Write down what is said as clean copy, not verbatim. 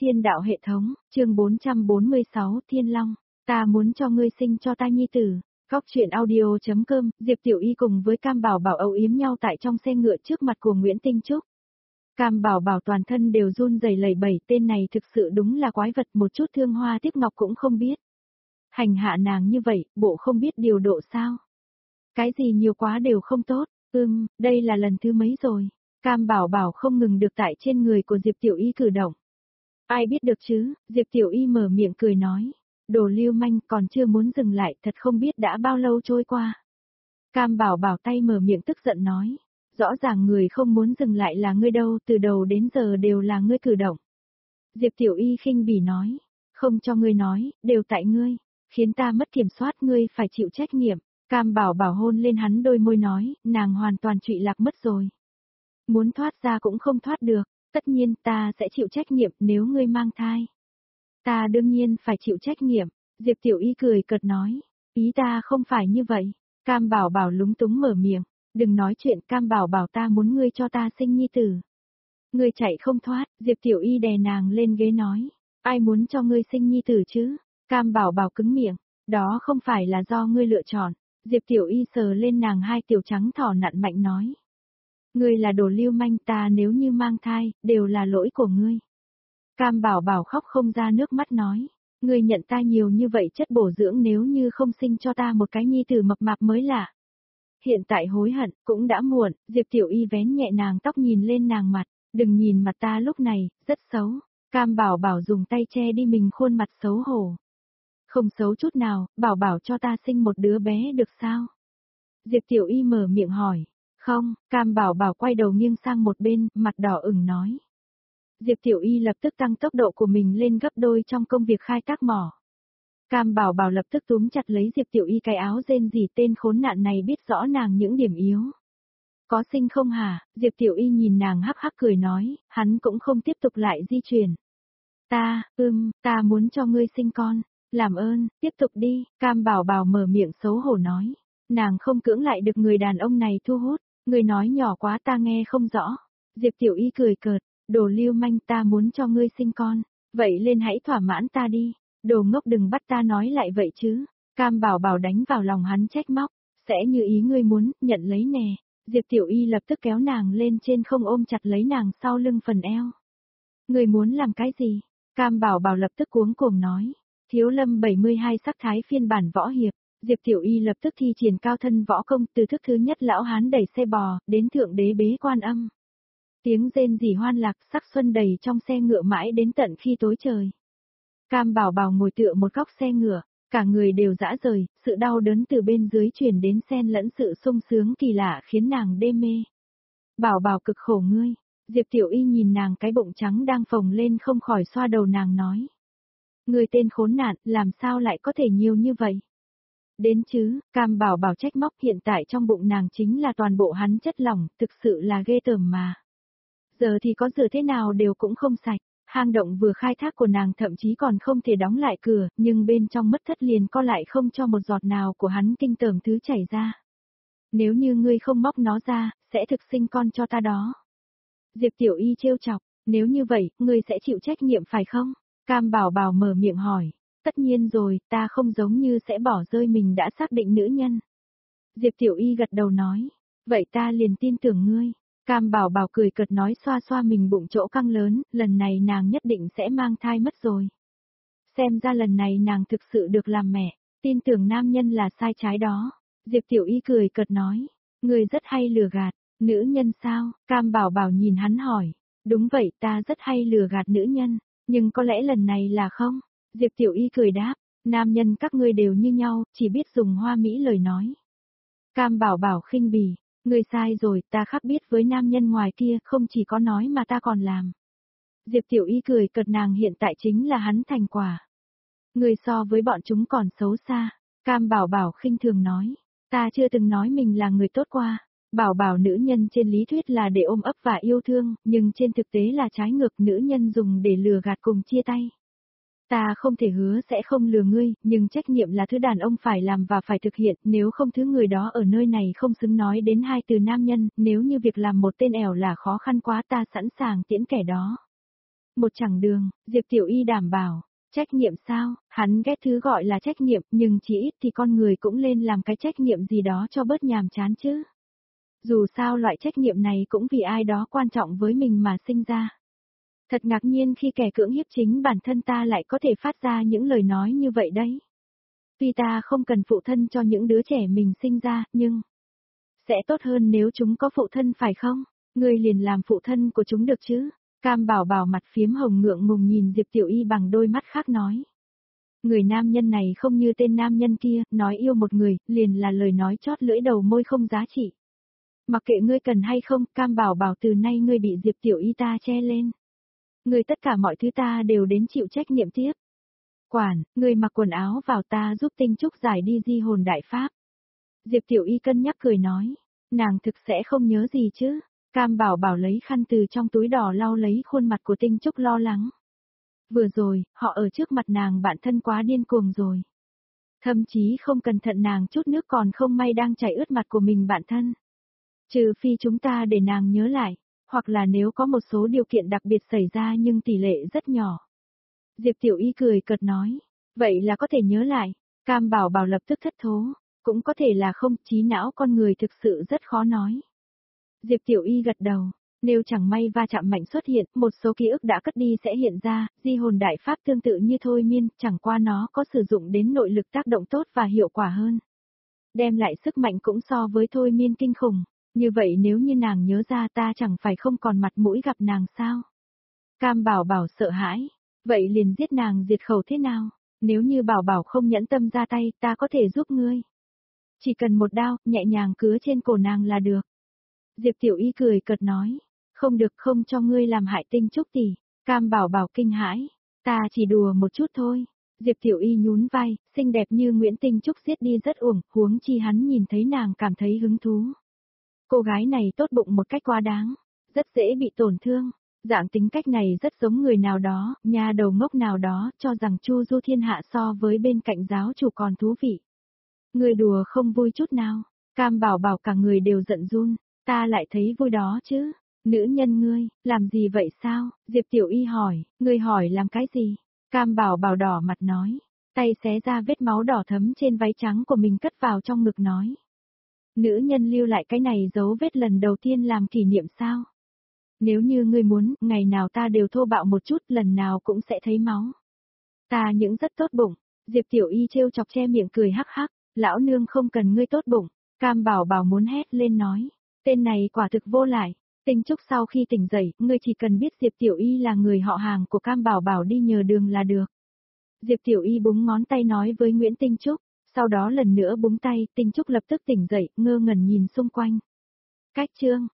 Thiên đạo hệ thống, chương 446 Thiên Long, ta muốn cho ngươi sinh cho ta nhi tử. Góc truyện audio.com, Diệp Tiểu Y cùng với Cam Bảo Bảo âu yếm nhau tại trong xe ngựa trước mặt của Nguyễn Tinh Trúc. Cam Bảo Bảo toàn thân đều run rẩy lẩy bẩy, tên này thực sự đúng là quái vật, một chút thương hoa tiếc ngọc cũng không biết. Hành hạ nàng như vậy, bộ không biết điều độ sao? Cái gì nhiều quá đều không tốt, đây là lần thứ mấy rồi? Cam Bảo Bảo không ngừng được tại trên người của Diệp Tiểu Y cử động. Ai biết được chứ, Diệp Tiểu Y mở miệng cười nói. Đồ lưu manh, còn chưa muốn dừng lại, thật không biết đã bao lâu trôi qua. Cam Bảo Bảo tay mở miệng tức giận nói. Rõ ràng người không muốn dừng lại là ngươi đâu, từ đầu đến giờ đều là ngươi cử động. Diệp Tiểu Y khinh bỉ nói. Không cho ngươi nói, đều tại ngươi, khiến ta mất kiểm soát, ngươi phải chịu trách nhiệm. Cam Bảo Bảo hôn lên hắn đôi môi nói, nàng hoàn toàn trụy lạc mất rồi. Muốn thoát ra cũng không thoát được, tất nhiên ta sẽ chịu trách nhiệm nếu ngươi mang thai. Ta đương nhiên phải chịu trách nhiệm, Diệp Tiểu Y cười cợt nói, ý ta không phải như vậy. Cam Bảo Bảo lúng túng mở miệng, đừng nói chuyện, Cam Bảo Bảo, ta muốn ngươi cho ta sinh nhi tử. Ngươi chạy không thoát, Diệp Tiểu Y đè nàng lên ghế nói, ai muốn cho ngươi sinh nhi tử chứ? Cam Bảo Bảo cứng miệng, đó không phải là do ngươi lựa chọn. Diệp Tiểu Y sờ lên nàng hai tiểu trắng thỏ nặn mạnh nói. Ngươi là đồ lưu manh, ta nếu như mang thai, đều là lỗi của ngươi. Cam Bảo Bảo khóc không ra nước mắt nói. Ngươi nhận ta nhiều như vậy chất bổ dưỡng, nếu như không sinh cho ta một cái nhi tử mập mạp mới lạ. Hiện tại hối hận, cũng đã muộn. Diệp Tiểu Y vén nhẹ nàng tóc nhìn lên nàng mặt. Đừng nhìn mặt ta lúc này, rất xấu. Cam Bảo Bảo dùng tay che đi mình khuôn mặt xấu hổ. Không xấu chút nào, Bảo Bảo cho ta sinh một đứa bé được sao? Diệp Tiểu Y mở miệng hỏi. Không, Cam Bảo Bảo quay đầu nghiêng sang một bên, mặt đỏ ửng nói. Diệp Tiểu Y lập tức tăng tốc độ của mình lên gấp đôi trong công việc khai thác mỏ. Cam Bảo Bảo lập tức túm chặt lấy Diệp Tiểu Y cái áo rên rỉ, tên khốn nạn này biết rõ nàng những điểm yếu. Có sinh không hả? Diệp Tiểu Y nhìn nàng hắc hắc cười nói, hắn cũng không tiếp tục lại di chuyển. Ta muốn cho ngươi sinh con, làm ơn, tiếp tục đi, Cam Bảo Bảo mở miệng xấu hổ nói. Nàng không cưỡng lại được người đàn ông này thu hút, người nói nhỏ quá ta nghe không rõ. Diệp Tiểu Y cười cợt, đồ lưu manh, ta muốn cho ngươi sinh con, vậy lên hãy thỏa mãn ta đi, đồ ngốc đừng bắt ta nói lại vậy chứ. Cam Bảo Bảo đánh vào lòng hắn trách móc, sẽ như ý ngươi muốn, nhận lấy nè. Diệp Tiểu Y lập tức kéo nàng lên trên không, ôm chặt lấy nàng sau lưng phần eo. Ngươi muốn làm cái gì? Cam Bảo Bảo lập tức cuống cuồng nói. Thiếu Lâm 72 sắc thái phiên bản võ hiệp. Diệp Tiểu Y lập tức thi triển cao thân võ công, từ thức thứ nhất lão hán đẩy xe bò, đến thượng đế bế quan âm. Tiếng rên rỉ hoan lạc, sắc xuân đầy trong xe ngựa mãi đến tận khi tối trời. Cam Bảo Bảo ngồi tựa một góc xe ngựa, cả người đều rã rời, sự đau đớn từ bên dưới truyền đến xen lẫn sự sung sướng kỳ lạ khiến nàng đê mê. Bảo Bảo cực khổ ngươi. Diệp Tiểu Y nhìn nàng cái bụng trắng đang phồng lên không khỏi xoa đầu nàng nói. Ngươi tên khốn nạn, làm sao lại có thể nhiều như vậy? Đến chứ, Cam Bảo Bảo trách móc, hiện tại trong bụng nàng chính là toàn bộ hắn chất lỏng, thực sự là ghê tởm mà. Giờ thì có rửa thế nào đều cũng không sạch, hang động vừa khai thác của nàng thậm chí còn không thể đóng lại cửa, nhưng bên trong mất thất liền co lại không cho một giọt nào của hắn kinh tởm thứ chảy ra. Nếu như ngươi không móc nó ra, sẽ thực sinh con cho ta đó. Diệp Tiểu Y trêu chọc, nếu như vậy, ngươi sẽ chịu trách nhiệm phải không? Cam Bảo Bảo mở miệng hỏi. Tất nhiên rồi, ta không giống như sẽ bỏ rơi mình đã xác định nữ nhân. Diệp Tiểu Y gật đầu nói, vậy ta liền tin tưởng ngươi. Cam Bảo Bảo cười cợt nói, xoa xoa mình bụng chỗ căng lớn, lần này nàng nhất định sẽ mang thai mất rồi. Xem ra lần này nàng thực sự được làm mẹ, tin tưởng nam nhân là sai trái đó. Diệp Tiểu Y cười cợt nói, ngươi rất hay lừa gạt, nữ nhân sao? Cam Bảo Bảo nhìn hắn hỏi, đúng vậy, ta rất hay lừa gạt nữ nhân, nhưng có lẽ lần này là không? Diệp Tiểu Y cười đáp, nam nhân các ngươi đều như nhau, chỉ biết dùng hoa mỹ lời nói. Cam Bảo Bảo khinh bỉ, ngươi sai rồi, ta khác biệt với nam nhân ngoài kia, không chỉ có nói mà ta còn làm. Diệp Tiểu Y cười cợt, nàng hiện tại chính là hắn thành quả. Ngươi so với bọn chúng còn xấu xa. Cam Bảo Bảo khinh thường nói, ta chưa từng nói mình là người tốt qua. Bảo Bảo, nữ nhân trên lý thuyết là để ôm ấp và yêu thương, nhưng trên thực tế là trái ngược, nữ nhân dùng để lừa gạt cùng chia tay. Ta không thể hứa sẽ không lừa ngươi, nhưng trách nhiệm là thứ đàn ông phải làm và phải thực hiện, nếu không thứ người đó ở nơi này không xứng nói đến hai từ nam nhân, nếu như việc làm một tên ẻo là khó khăn quá, ta sẵn sàng tiễn kẻ đó. Một chặng đường, Diệp Tiểu Y đảm bảo. Trách nhiệm sao, hắn ghét thứ gọi là trách nhiệm, nhưng chỉ ít thì con người cũng lên làm cái trách nhiệm gì đó cho bớt nhàm chán chứ. Dù sao loại trách nhiệm này cũng vì ai đó quan trọng với mình mà sinh ra. Thật ngạc nhiên khi kẻ cưỡng hiếp chính bản thân ta lại có thể phát ra những lời nói như vậy đấy. Tuy ta không cần phụ thân cho những đứa trẻ mình sinh ra, nhưng sẽ tốt hơn nếu chúng có phụ thân phải không? Ngươi liền làm phụ thân của chúng được chứ? Cam Bảo Bảo mặt phiếm hồng ngượng ngùng nhìn Diệp Tiểu Y bằng đôi mắt khác nói. Người nam nhân này không như tên nam nhân kia, nói yêu một người, liền là lời nói chót lưỡi đầu môi không giá trị. Mặc kệ ngươi cần hay không, Cam Bảo Bảo từ nay ngươi bị Diệp Tiểu Y ta che lên. Ngươi tất cả mọi thứ ta đều đến chịu trách nhiệm tiếp. Quản, ngươi mặc quần áo vào ta giúp Tinh Trúc giải đi di hồn đại pháp. Diệp Tiểu Y cân nhắc cười nói, nàng thực sẽ không nhớ gì chứ. Cam Bảo Bảo lấy khăn từ trong túi đỏ lau lấy khuôn mặt của Tinh Trúc lo lắng. Vừa rồi, họ ở trước mặt nàng bạn thân quá điên cuồng rồi. Thậm chí không cẩn thận nàng chút nước còn không may đang chảy ướt mặt của mình bạn thân. Trừ phi chúng ta để nàng nhớ lại, hoặc là nếu có một số điều kiện đặc biệt xảy ra nhưng tỷ lệ rất nhỏ. Diệp Tiểu Y cười cợt nói, vậy là có thể nhớ lại. Cam Bảo Bảo lập tức thất thố, cũng có thể là không, trí não con người thực sự rất khó nói. Diệp Tiểu Y gật đầu, nếu chẳng may va chạm mạnh xuất hiện, một số ký ức đã cất đi sẽ hiện ra, di hồn đại pháp tương tự như thôi miên, chẳng qua nó có sử dụng đến nội lực tác động tốt và hiệu quả hơn. Đem lại sức mạnh cũng so với thôi miên kinh khủng, như vậy nếu như nàng nhớ ra ta chẳng phải không còn mặt mũi gặp nàng sao? Cam Bảo Bảo sợ hãi, vậy liền giết nàng diệt khẩu thế nào? Nếu như Bảo Bảo không nhẫn tâm ra tay, ta có thể giúp ngươi. Chỉ cần một đao, nhẹ nhàng cứa trên cổ nàng là được. Diệp Tiểu Y cười cợt nói, không được, không cho ngươi làm hại Tinh Trúc tỷ. Cam Bảo Bảo kinh hãi, ta chỉ đùa một chút thôi. Diệp Tiểu Y nhún vai, xinh đẹp như Nguyễn Tinh Trúc giết đi rất uổng, huống chi hắn nhìn thấy nàng cảm thấy hứng thú. Cô gái này tốt bụng một cách quá đáng, rất dễ bị tổn thương. Dạng tính cách này rất giống người nào đó, nhà đầu ngốc nào đó, cho rằng Chu Du thiên hạ so với bên cạnh giáo chủ còn thú vị. Người đùa không vui chút nào. Cam Bảo Bảo cả người đều giận run, ta lại thấy vui đó chứ. Nữ nhân ngươi, làm gì vậy sao? Diệp Tiểu Y hỏi, ngươi hỏi làm cái gì? Cam Bảo Bảo đỏ mặt nói, tay xé ra vết máu đỏ thấm trên váy trắng của mình cất vào trong ngực nói. Nữ nhân lưu lại cái này dấu vết lần đầu tiên làm kỷ niệm sao? Nếu như ngươi muốn, ngày nào ta đều thô bạo một chút, lần nào cũng sẽ thấy máu. Ta những rất tốt bụng. Diệp Tiểu Y trêu chọc che miệng cười hắc hắc, lão nương không cần ngươi tốt bụng. Cam Bảo Bảo muốn hét lên nói, tên này quả thực vô lại. Tinh Trúc sau khi tỉnh dậy, ngươi chỉ cần biết Diệp Tiểu Y là người họ hàng của Cam Bảo Bảo đi nhờ đường là được. Diệp Tiểu Y búng ngón tay nói với Nguyễn Tinh Trúc, sau đó lần nữa búng tay, Tinh Trúc lập tức tỉnh dậy, ngơ ngẩn nhìn xung quanh. Cách chương